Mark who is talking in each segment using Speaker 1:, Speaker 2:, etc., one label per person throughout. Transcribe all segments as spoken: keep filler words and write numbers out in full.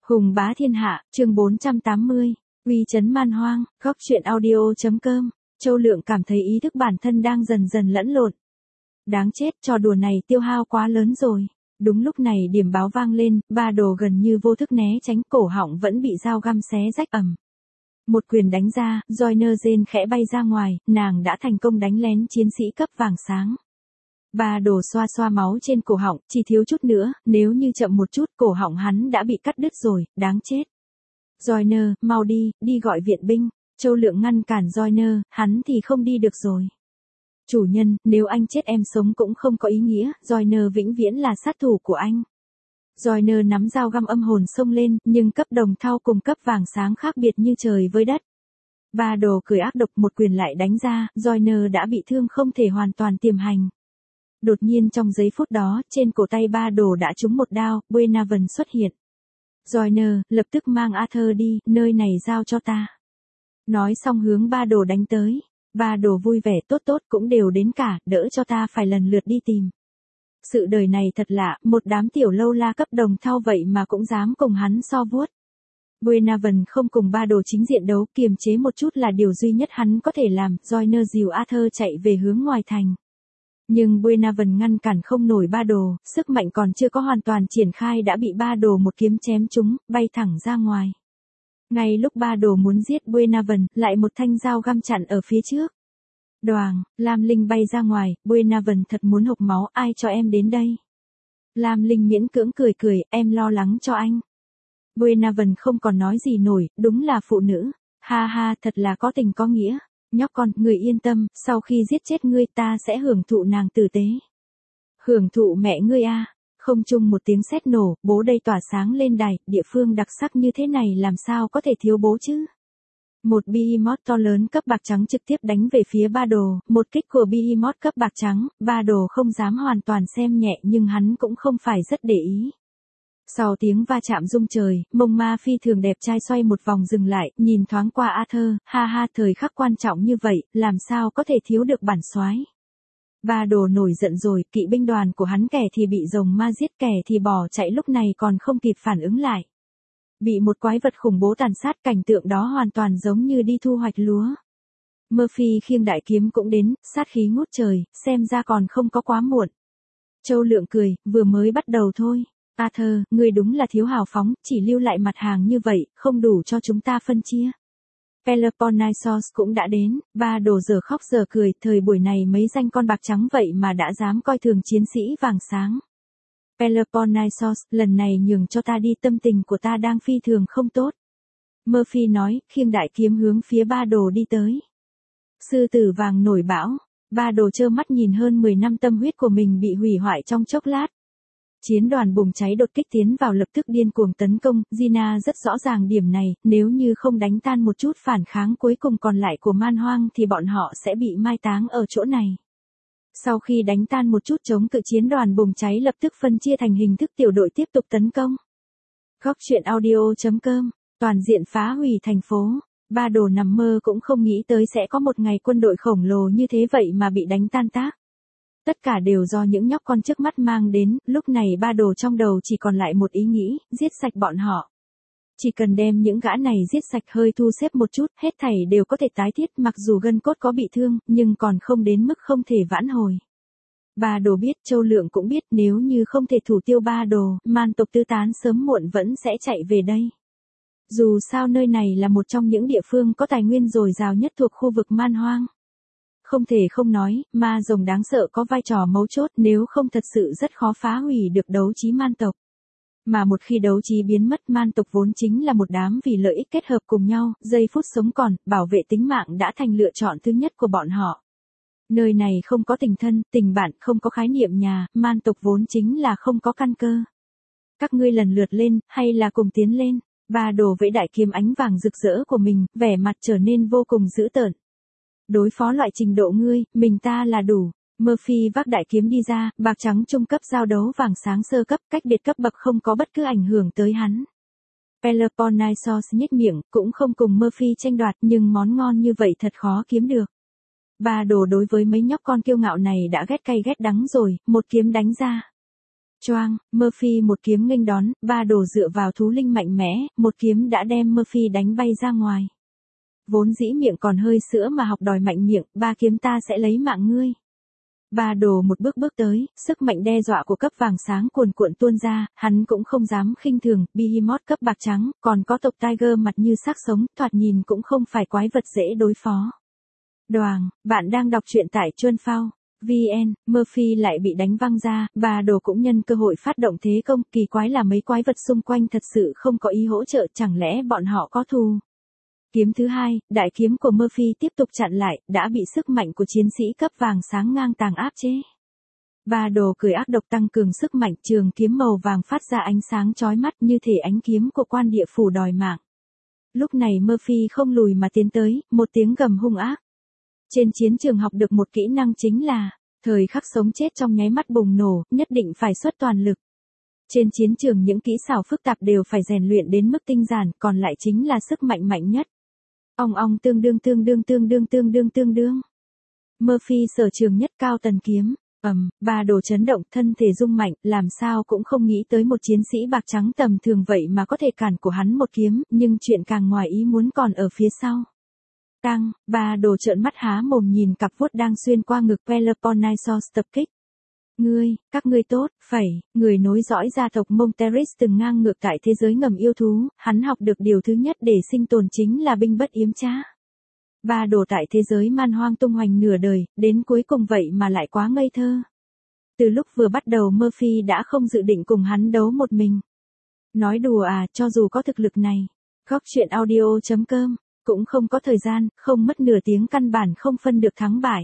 Speaker 1: Hùng bá thiên hạ, chương bốn trăm tám mươi, uy chấn man hoang, góc truyện audio.com, Châu Lượng cảm thấy ý thức bản thân đang dần dần lẫn lộn. Đáng chết, trò đùa này tiêu hao quá lớn rồi. Đúng lúc này điểm báo vang lên, ba đồ gần như vô thức né tránh, cổ họng vẫn bị dao găm xé rách ầm. Một quyền đánh ra, Joyner Jane khẽ bay ra ngoài, nàng đã thành công đánh lén chiến sĩ cấp vàng sáng. Ba đồ xoa xoa máu trên cổ họng, chỉ thiếu chút nữa, nếu như chậm một chút cổ họng hắn đã bị cắt đứt rồi, đáng chết. Joyner, mau đi, đi gọi viện binh. Châu Lượng ngăn cản Joyner, hắn thì không đi được rồi. Chủ nhân, nếu anh chết em sống cũng không có ý nghĩa, Joyner vĩnh viễn là sát thủ của anh. Joyner nắm dao găm âm hồn xông lên, nhưng cấp đồng thau cùng cấp vàng sáng khác biệt như trời với đất. Ba đồ cười ác độc một quyền lại đánh ra, Joyner đã bị thương không thể hoàn toàn tiềm hành. Đột nhiên trong giây phút đó, trên cổ tay ba đồ đã trúng một đao, Buenaven xuất hiện. Joyner, lập tức mang Arthur đi, nơi này giao cho ta. Nói xong hướng ba đồ đánh tới. Ba đồ vui vẻ tốt tốt cũng đều đến cả, đỡ cho ta phải lần lượt đi tìm. Sự đời này thật lạ, một đám tiểu lâu la cấp đồng thau vậy mà cũng dám cùng hắn so vuốt. Buenaven không cùng ba đồ chính diện đấu, kiềm chế một chút là điều duy nhất hắn có thể làm, Joyner dìu Arthur chạy về hướng ngoài thành. Nhưng Buenaven ngăn cản không nổi ba đồ, sức mạnh còn chưa có hoàn toàn triển khai đã bị ba đồ một kiếm chém trúng, bay thẳng ra ngoài. Ngay lúc ba đồ muốn giết Buenaven, lại một thanh dao găm chặn ở phía trước. Đoàng, Lam Linh bay ra ngoài, Buenaven thật muốn hộc máu, ai cho em đến đây? Lam Linh miễn cưỡng cười cười, em lo lắng cho anh. Buenaven không còn nói gì nổi, đúng là phụ nữ. Ha ha, thật là có tình có nghĩa. Nhóc con, người yên tâm, sau khi giết chết ngươi ta sẽ hưởng thụ nàng tử tế. Hưởng thụ mẹ ngươi a. À. Không chung một tiếng sét nổ, bố đây tỏa sáng lên đài, địa phương đặc sắc như thế này làm sao có thể thiếu bố chứ. Một Behemoth to lớn cấp bạc trắng trực tiếp đánh về phía ba đồ, một kích của Behemoth cấp bạc trắng, ba đồ không dám hoàn toàn xem nhẹ nhưng hắn cũng không phải rất để ý. Sau tiếng va chạm rung trời, mông ma phi thường đẹp trai xoay một vòng dừng lại, nhìn thoáng qua Arthur, ha ha thời khắc quan trọng như vậy, làm sao có thể thiếu được bản soái. Ba đồ nổi giận rồi, kỵ binh đoàn của hắn kẻ thì bị rồng ma giết kẻ thì bỏ chạy lúc này còn không kịp phản ứng lại. Bị một quái vật khủng bố tàn sát cảnh tượng đó hoàn toàn giống như đi thu hoạch lúa. Murphy khiêng đại kiếm cũng đến, sát khí ngút trời, xem ra còn không có quá muộn. Châu Lượng cười, vừa mới bắt đầu thôi. Arthur, ngươi đúng là thiếu hào phóng, chỉ lưu lại mặt hàng như vậy, không đủ cho chúng ta phân chia. Peloponnesos cũng đã đến, ba đồ giờ khóc giờ cười, thời buổi này mấy danh con bạc trắng vậy mà đã dám coi thường chiến sĩ vàng sáng. Peloponnesos, lần này nhường cho ta đi, tâm tình của ta đang phi thường không tốt. Murphy nói, khiêng đại kiếm hướng phía ba đồ đi tới. Sư tử vàng nổi bão, ba đồ trơ mắt nhìn hơn mười năm tâm huyết của mình bị hủy hoại trong chốc lát. Chiến đoàn bùng cháy đột kích tiến vào lập tức điên cuồng tấn công, Gina rất rõ ràng điểm này, nếu như không đánh tan một chút phản kháng cuối cùng còn lại của man hoang thì bọn họ sẽ bị mai táng ở chỗ này. Sau khi đánh tan một chút chống cự, chiến đoàn bùng cháy lập tức phân chia thành hình thức tiểu đội tiếp tục tấn công. Góc truyện audio.com, toàn diện phá hủy thành phố, ba đồ nằm mơ cũng không nghĩ tới sẽ có một ngày quân đội khổng lồ như thế vậy mà bị đánh tan tác. Tất cả đều do những nhóc con trước mắt mang đến, lúc này ba đồ trong đầu chỉ còn lại một ý nghĩ, giết sạch bọn họ. Chỉ cần đem những gã này giết sạch, hơi thu xếp một chút, hết thảy đều có thể tái thiết, mặc dù gân cốt có bị thương, nhưng còn không đến mức không thể vãn hồi. Ba đồ biết, Châu Lượng cũng biết, nếu như không thể thủ tiêu ba đồ, man tộc tứ tán sớm muộn vẫn sẽ chạy về đây. Dù sao nơi này là một trong những địa phương có tài nguyên dồi dào nhất thuộc khu vực man hoang. Không thể không nói, ma rồng đáng sợ có vai trò mấu chốt, nếu không thật sự rất khó phá hủy được đấu trí man tộc. Mà một khi đấu trí biến mất, man tộc vốn chính là một đám vì lợi ích kết hợp cùng nhau, giây phút sống còn, bảo vệ tính mạng đã thành lựa chọn thứ nhất của bọn họ. Nơi này không có tình thân, tình bạn, không có khái niệm nhà, man tộc vốn chính là không có căn cơ. Các ngươi lần lượt lên, hay là cùng tiến lên, ba đồ vẫy đại kiếm ánh vàng rực rỡ của mình, vẻ mặt trở nên vô cùng dữ tợn. Đối phó loại trình độ ngươi, mình ta là đủ. Murphy vác đại kiếm đi ra, bạc trắng trung cấp giao đấu vàng sáng sơ cấp, cách biệt cấp bậc không có bất cứ ảnh hưởng tới hắn. Peloponnesos nhếch miệng, cũng không cùng Murphy tranh đoạt, nhưng món ngon như vậy thật khó kiếm được. Ba đồ đối với mấy nhóc con kiêu ngạo này đã ghét cay ghét đắng rồi, một kiếm đánh ra. Choang, Murphy một kiếm nghênh đón, ba đồ dựa vào thú linh mạnh mẽ, một kiếm đã đem Murphy đánh bay ra ngoài. Vốn dĩ miệng còn hơi sữa mà học đòi mạnh miệng, ba kiếm ta sẽ lấy mạng ngươi. Ba đồ một bước bước tới, sức mạnh đe dọa của cấp vàng sáng cuồn cuộn tuôn ra, hắn cũng không dám khinh thường, Behemoth cấp bạc trắng, còn có tộc Tiger mặt như xác sống, thoạt nhìn cũng không phải quái vật dễ đối phó. Đoàng, bạn đang đọc truyện tại Chuan Phao. vê en, Murphy lại bị đánh văng ra, ba đồ cũng nhân cơ hội phát động thế công, kỳ quái là mấy quái vật xung quanh thật sự không có ý hỗ trợ, chẳng lẽ bọn họ có thù. Kiếm thứ hai, đại kiếm của Murphy tiếp tục chặn lại, đã bị sức mạnh của chiến sĩ cấp vàng sáng ngang tàng áp chế. Ba đồ cười ác độc tăng cường sức mạnh, trường kiếm màu vàng phát ra ánh sáng chói mắt như thể ánh kiếm của quan địa phủ đòi mạng. Lúc này Murphy không lùi mà tiến tới, một tiếng gầm hung ác. Trên chiến trường học được một kỹ năng chính là, thời khắc sống chết trong nháy mắt bùng nổ, nhất định phải xuất toàn lực. Trên chiến trường những kỹ xảo phức tạp đều phải rèn luyện đến mức tinh giản, còn lại chính là sức mạnh mạnh nhất. Ong ong tương đương tương đương tương đương tương đương tương đương. Murphy sở trường nhất cao tần kiếm, ầm, ba đồ chấn động, thân thể rung mạnh, làm sao cũng không nghĩ tới một chiến sĩ bạc trắng tầm thường vậy mà có thể cản của hắn một kiếm, nhưng chuyện càng ngoài ý muốn còn ở phía sau. Tăng, ba đồ trợn mắt há mồm nhìn cặp vuốt đang xuyên qua ngực Peloponnesos tập kích. Ngươi, các ngươi tốt, phẩy, người nối dõi gia tộc Monteris từng ngang ngược tại thế giới ngầm yêu thú, hắn học được điều thứ nhất để sinh tồn chính là binh bất yếm trá. Ba đồ tại thế giới man hoang tung hoành nửa đời, đến cuối cùng vậy mà lại quá ngây thơ. Từ lúc vừa bắt đầu Murphy đã không dự định cùng hắn đấu một mình. Nói đùa à, cho dù có thực lực này. Góc truyện audio chấm com, cũng không có thời gian, không mất nửa tiếng căn bản không phân được thắng bại.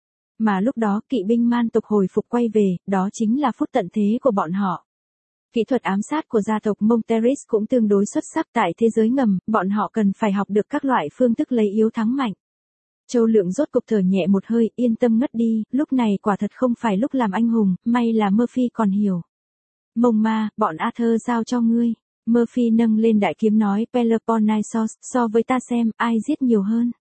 Speaker 1: Mà lúc đó kỵ binh man tộc hồi phục quay về, đó chính là phút tận thế của bọn họ. Kỹ thuật ám sát của gia tộc Monteris cũng tương đối xuất sắc tại thế giới ngầm, bọn họ cần phải học được các loại phương thức lấy yếu thắng mạnh. Châu Lượng rốt cục thở nhẹ một hơi, yên tâm ngất đi, lúc này quả thật không phải lúc làm anh hùng, may là Murphy còn hiểu. Mông ma, bọn Arthur giao cho ngươi. Murphy nâng lên đại kiếm nói, Peloponnesos, so với ta xem, ai giết nhiều hơn.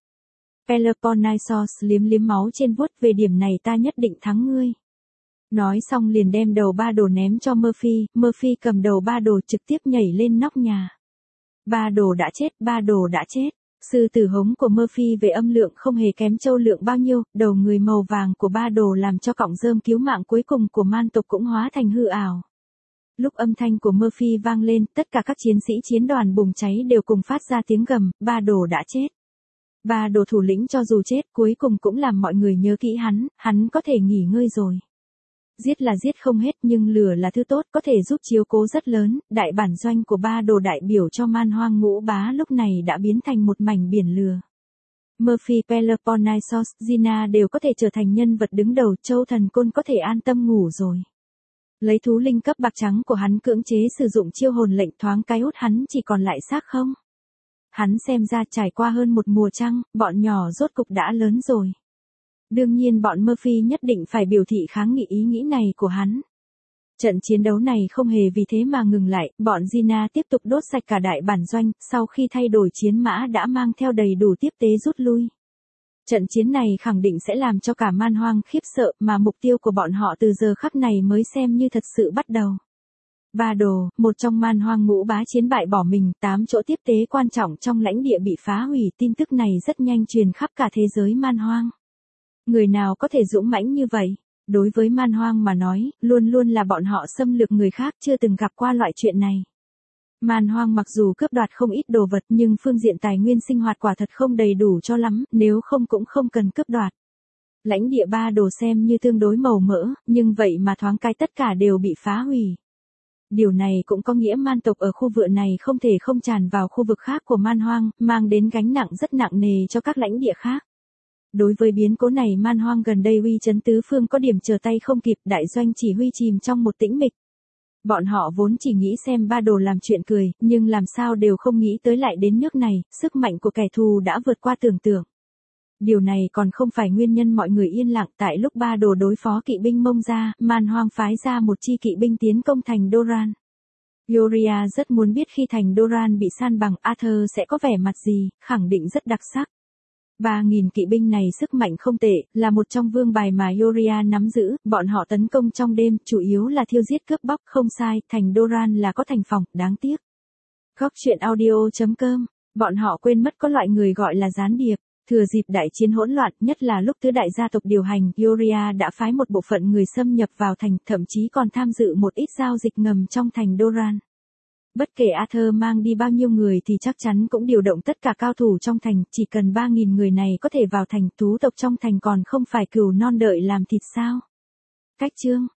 Speaker 1: Peloponnesos liếm liếm máu trên vuốt, về điểm này ta nhất định thắng ngươi. Nói xong liền đem đầu ba đồ ném cho Murphy, Murphy cầm đầu ba đồ trực tiếp nhảy lên nóc nhà. Ba đồ đã chết, ba đồ đã chết. Sư tử hống của Murphy về âm lượng không hề kém Châu Lượng bao nhiêu, đầu người màu vàng của ba đồ làm cho cọng rơm cứu mạng cuối cùng của man tộc cũng hóa thành hư ảo. Lúc âm thanh của Murphy vang lên, tất cả các chiến sĩ chiến đoàn bùng cháy đều cùng phát ra tiếng gầm, ba đồ đã chết. Ba đồ thủ lĩnh cho dù chết cuối cùng cũng làm mọi người nhớ kỹ hắn, hắn có thể nghỉ ngơi rồi. Giết là giết không hết nhưng lửa là thứ tốt có thể giúp chiếu cố rất lớn, đại bản doanh của ba đồ đại biểu cho man hoang ngũ bá lúc này đã biến thành một mảnh biển lửa. Murphy, Peloponnesos, Gina đều có thể trở thành nhân vật đứng đầu, Châu Thần Côn có thể an tâm ngủ rồi. Lấy thú linh cấp bạc trắng của hắn cưỡng chế sử dụng chiêu hồn lệnh thoáng cái hút hắn chỉ còn lại xác không. Hắn xem ra trải qua hơn một mùa trăng, bọn nhỏ rốt cục đã lớn rồi. Đương nhiên bọn Murphy nhất định phải biểu thị kháng nghị ý nghĩ này của hắn. Trận chiến đấu này không hề vì thế mà ngừng lại, bọn Gina tiếp tục đốt sạch cả đại bản doanh, sau khi thay đổi chiến mã đã mang theo đầy đủ tiếp tế rút lui. Trận chiến này khẳng định sẽ làm cho cả man hoang khiếp sợ, mà mục tiêu của bọn họ từ giờ khắc này mới xem như thật sự bắt đầu. Ba đồ, một trong man hoang ngũ bá chiến bại bỏ mình, tám chỗ tiếp tế quan trọng trong lãnh địa bị phá hủy, tin tức này rất nhanh truyền khắp cả thế giới man hoang. Người nào có thể dũng mãnh như vậy? Đối với man hoang mà nói, luôn luôn là bọn họ xâm lược người khác, chưa từng gặp qua loại chuyện này. Man hoang mặc dù cướp đoạt không ít đồ vật nhưng phương diện tài nguyên sinh hoạt quả thật không đầy đủ cho lắm, nếu không cũng không cần cướp đoạt. Lãnh địa ba đồ xem như tương đối màu mỡ, nhưng vậy mà thoáng cái tất cả đều bị phá hủy. Điều này cũng có nghĩa man tộc ở khu vực này không thể không tràn vào khu vực khác của man hoang, mang đến gánh nặng rất nặng nề cho các lãnh địa khác. Đối với biến cố này man hoang gần đây uy chấn tứ phương có điểm chờ tay không kịp, đại doanh chỉ huy chìm trong một tĩnh mịch. Bọn họ vốn chỉ nghĩ xem ba đồ làm chuyện cười, nhưng làm sao đều không nghĩ tới lại đến nước này, sức mạnh của kẻ thù đã vượt qua tưởng tượng. Điều này còn không phải nguyên nhân mọi người yên lặng, tại lúc ba đồ đối phó kỵ binh Mông ra, man hoang phái ra một chi kỵ binh tiến công thành Doran. Yoria rất muốn biết khi thành Doran bị san bằng Arthur sẽ có vẻ mặt gì, khẳng định rất đặc sắc. ba nghìn kỵ binh này sức mạnh không tệ, là một trong vương bài mà Yoria nắm giữ, bọn họ tấn công trong đêm, chủ yếu là thiêu giết cướp bóc, không sai, thành Doran là có thành phòng, đáng tiếc. Góc truyện audio chấm com, bọn họ quên mất có loại người gọi là gián điệp. Thừa dịp đại chiến hỗn loạn, nhất là lúc tứ đại gia tộc điều hành, Yoria đã phái một bộ phận người xâm nhập vào thành, thậm chí còn tham dự một ít giao dịch ngầm trong thành Doran. Bất kể Arthur mang đi bao nhiêu người thì chắc chắn cũng điều động tất cả cao thủ trong thành, chỉ cần ba nghìn người này có thể vào thành, thú tộc trong thành còn không phải cừu non đợi làm thịt sao. Cách chương